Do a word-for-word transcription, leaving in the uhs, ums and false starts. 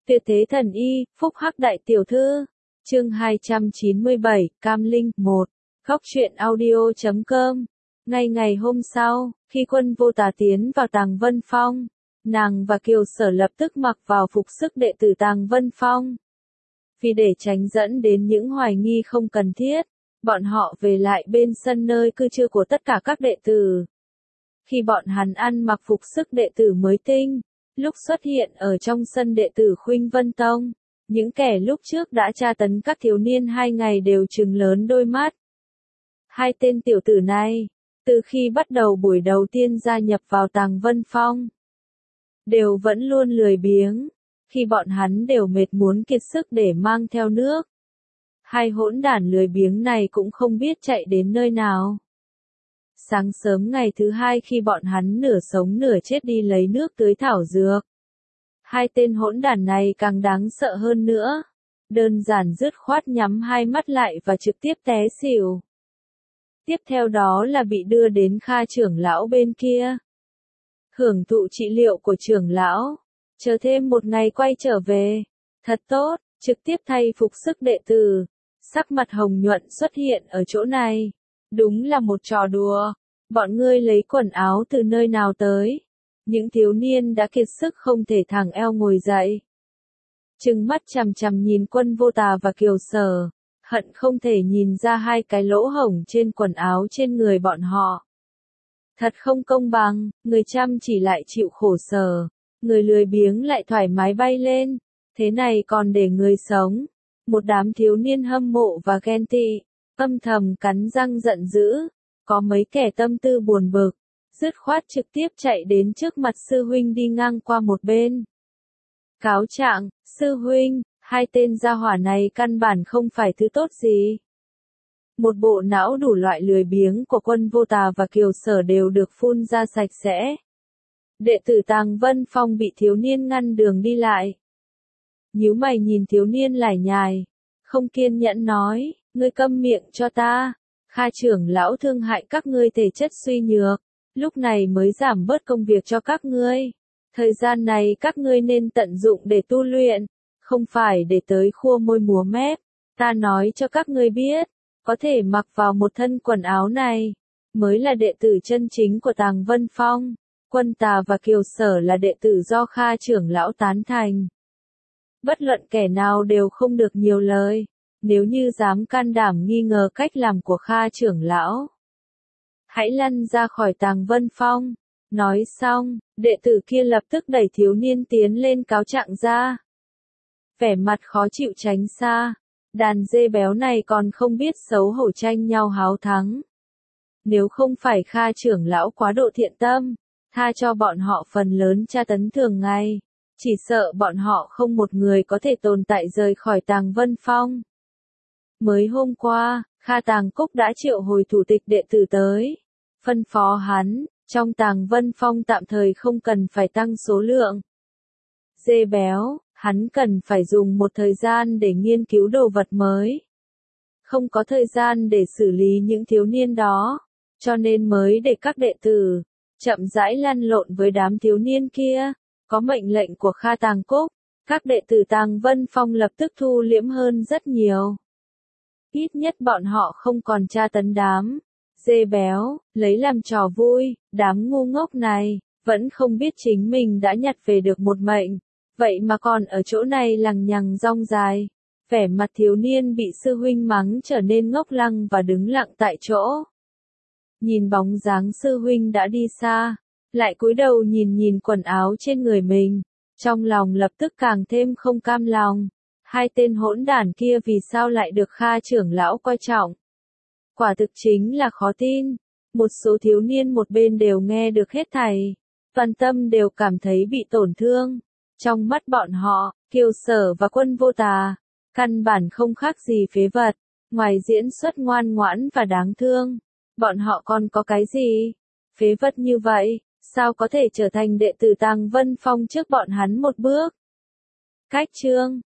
Tuyệt thế thần y, phúc hắc đại tiểu thư. Chương hai trăm chín mươi bảy, Cam Linh, một. Góc truyện audio chấm com. Ngay ngày hôm sau, khi Quân Vô Tà tiến vào Tàng Vân Phong, nàng và Kiều Sở lập tức mặc vào phục sức đệ tử Tàng Vân Phong. Vì để tránh dẫn đến những hoài nghi không cần thiết, bọn họ về lại bên sân nơi cư trú của tất cả các đệ tử. Khi bọn hắn ăn mặc phục sức đệ tử mới tinh, lúc xuất hiện ở trong sân đệ tử Khuynh Vân Tông, những kẻ lúc trước đã tra tấn các thiếu niên hai ngày đều trừng lớn đôi mắt. Hai tên tiểu tử này, từ khi bắt đầu buổi đầu tiên gia nhập vào Tàng Vân Phong, đều vẫn luôn lười biếng, khi bọn hắn đều mệt muốn kiệt sức để mang theo nước. Hai hỗn đản lười biếng này cũng không biết chạy đến nơi nào. Sáng sớm ngày thứ hai khi bọn hắn nửa sống nửa chết đi lấy nước tưới thảo dược, hai tên hỗn đản này càng đáng sợ hơn nữa. Đơn giản dứt khoát nhắm hai mắt lại và trực tiếp té xỉu. Tiếp theo đó là bị đưa đến Kha trưởng lão bên kia. Hưởng thụ trị liệu của trưởng lão, chờ thêm một ngày quay trở về. Thật tốt, trực tiếp thay phục sức đệ tử. Sắc mặt hồng nhuận xuất hiện ở chỗ này. Đúng là một trò đùa. Bọn ngươi lấy quần áo từ nơi nào tới? Những thiếu niên đã kiệt sức không thể thẳng eo ngồi dậy. Trừng mắt chằm chằm nhìn Quân Vô Tà và Kiều Sở, hận không thể nhìn ra hai cái lỗ hổng trên quần áo trên người bọn họ. Thật không công bằng, người chăm chỉ lại chịu khổ sở, người lười biếng lại thoải mái bay lên, thế này còn để người sống. Một đám thiếu niên hâm mộ và ghen tị, âm thầm cắn răng giận dữ, có mấy kẻ tâm tư buồn bực, dứt khoát trực tiếp chạy đến trước mặt sư huynh đi ngang qua một bên. Cáo trạng, sư huynh, hai tên gia hỏa này căn bản không phải thứ tốt gì. Một bộ não đủ loại lười biếng của Quân Vô Tà và Kiều Sở đều được phun ra sạch sẽ. Đệ tử Tàng Vân Phong bị thiếu niên ngăn đường đi lại. Nhíu mày nhìn thiếu niên lải nhải, không kiên nhẫn nói, ngươi câm miệng cho ta. Kha trưởng lão thương hại các ngươi thể chất suy nhược, lúc này mới giảm bớt công việc cho các ngươi. Thời gian này các ngươi nên tận dụng để tu luyện, không phải để tới khua môi múa mép. Ta nói cho các ngươi biết, có thể mặc vào một thân quần áo này, mới là đệ tử chân chính của Tàng Vân Phong. Quân Tà và Kiều Sở là đệ tử do Kha trưởng lão tán thành. Bất luận kẻ nào đều không được nhiều lời, nếu như dám can đảm nghi ngờ cách làm của Kha trưởng lão, hãy lăn ra khỏi Tàng Vân Phong. Nói xong, đệ tử kia lập tức đẩy thiếu niên tiến lên cáo trạng ra. Vẻ mặt khó chịu tránh xa, đàn dê béo này còn không biết xấu hổ tranh nhau háo thắng. Nếu không phải Kha trưởng lão quá độ thiện tâm, tha cho bọn họ phần lớn tra tấn thường ngày, chỉ sợ bọn họ không một người có thể tồn tại rời khỏi Tàng Vân Phong. Mới hôm qua, Kha Tàng Cúc đã triệu hồi thủ tịch đệ tử tới, phân phó hắn, trong Tàng Vân Phong tạm thời không cần phải tăng số lượng dê béo, hắn cần phải dùng một thời gian để nghiên cứu đồ vật mới. Không có thời gian để xử lý những thiếu niên đó, cho nên mới để các đệ tử chậm rãi lăn lộn với đám thiếu niên kia. Có mệnh lệnh của Kha Tàng Cúc, các đệ tử Tàng Vân Phong lập tức thu liễm hơn rất nhiều. Ít nhất bọn họ không còn tra tấn đám dê béo, lấy làm trò vui. Đám ngu ngốc này vẫn không biết chính mình đã nhặt về được một mệnh, vậy mà còn ở chỗ này lằng nhằng rong dài. Vẻ mặt thiếu niên bị sư huynh mắng trở nên ngốc lăng và đứng lặng tại chỗ. Nhìn bóng dáng sư huynh đã đi xa, lại cúi đầu nhìn nhìn quần áo trên người mình, trong lòng lập tức càng thêm không cam lòng. Hai tên hỗn đản kia vì sao lại được Kha trưởng lão coi trọng? Quả thực chính là khó tin. Một số thiếu niên một bên đều nghe được hết thảy, toàn tâm đều cảm thấy bị tổn thương. Trong mắt bọn họ, Kiều Sở và Quân Vô Tà, căn bản không khác gì phế vật, ngoài diễn xuất ngoan ngoãn và đáng thương, bọn họ còn có cái gì? Phế vật như vậy, sao có thể trở thành đệ tử Tàng Vân Phong trước bọn hắn một bước? Cách chương